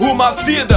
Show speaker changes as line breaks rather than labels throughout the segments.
uma vida.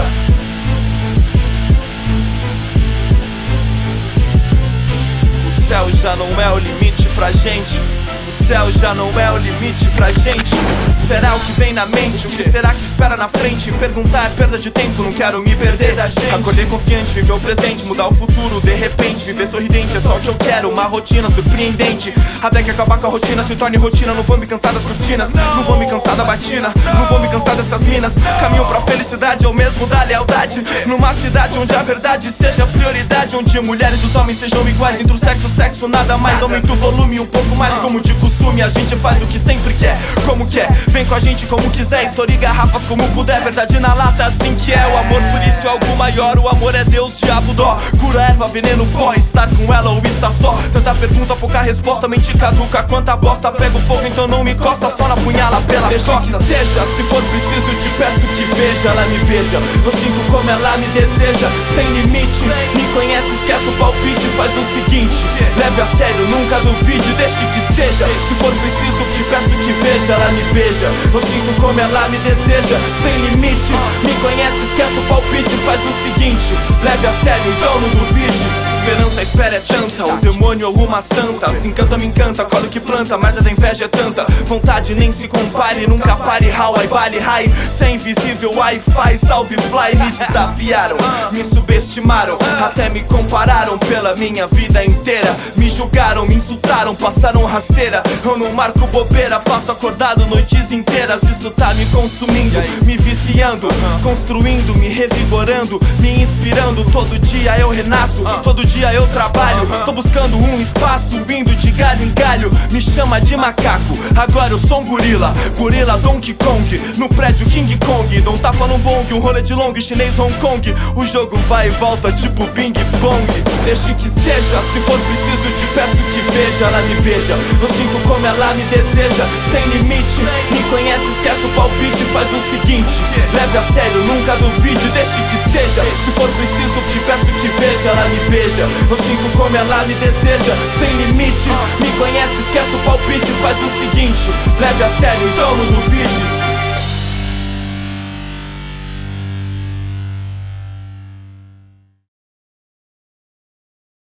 O céu já não é o limite pra gente. O céu já não é o limite pra gente. Será o que vem na mente, o que será que espera na frente? Perguntar é perda de tempo, não quero me perder da gente. Acordei confiante, viver o presente, mudar o futuro de repente. Viver sorridente é só o que eu quero, uma rotina surpreendente. Até que acabar com a rotina se torne rotina. Não vou me cansar das cortinas, não vou me cansar da batina, não vou me cansar dessas minas. Caminho pra felicidade é o mesmo da lealdade. Numa cidade onde a verdade seja a prioridade, onde mulheres e os homens sejam iguais. Entre o sexo, nada mais. Aumenta o volume um pouco mais, como de costume. A gente faz o que sempre quer, como quer. Vem com a gente como quiser, estoure garrafas como puder. Verdade na lata, assim que é o amor, por isso é algo maior. O amor é Deus, diabo, dó. Cura, erva, veneno, pó. Estar com ela ou estar só. Tanta pergunta, pouca resposta. Mente caduca, quanta bosta. Pego fogo, então não me encosta. Só na punhala pelas costas. Deixa que seja, se for preciso te peço que veja. Ela me beija, eu sinto como ela me deseja. Sem limite, me conhece, esquece o palpite. Faz o seguinte, leve a sério, nunca duvide. Deixe que seja, se for preciso te peço que veja. Ela me beija, eu sinto como ela me deseja. Sem limite, me conhece, esquece o palpite. Faz o seguinte, leve a sério, então não duvide. Esperança, a espera é tanta, o demônio ou uma santa. Se encanta, me encanta, colhe o que planta. Merda da inveja é tanta, vontade nem se compare. Nunca pare, Hawaii, Bali, High. Se é invisível, Wi-Fi, salve, fly. Me desafiaram, me subestimaram, até me compararam pela minha vida inteira. Me julgaram, me insultaram, passaram rasteira. Eu não marco bobeira, passo acordado noites inteiras. Isso tá me consumindo, me viciando, construindo, me revigorando, me inspirando. Todo dia eu renasço, todo dia eu trabalho. Tô buscando um espaço, indo de galho em galho. Me chama de macaco, agora eu sou um gorila. Gorila Donkey Kong, no prédio King Kong. Dou um tapa no bong, um rolê de long, chinês Hong Kong. O jogo vai e volta tipo Bing Bong. Deixe que seja, se for preciso te peço que veja. Ela me beija, eu sinto como ela me deseja. Sem limite, me conhece, esquece o palpite. Faz o seguinte, leve a sério, nunca duvide. Deixe que seja, se for preciso te peço que veja. Ela me beija, eu sinto como ela me deseja. Sem limite, me conhece, esquece o palpite. Faz o seguinte, leve a sério, então não duvide.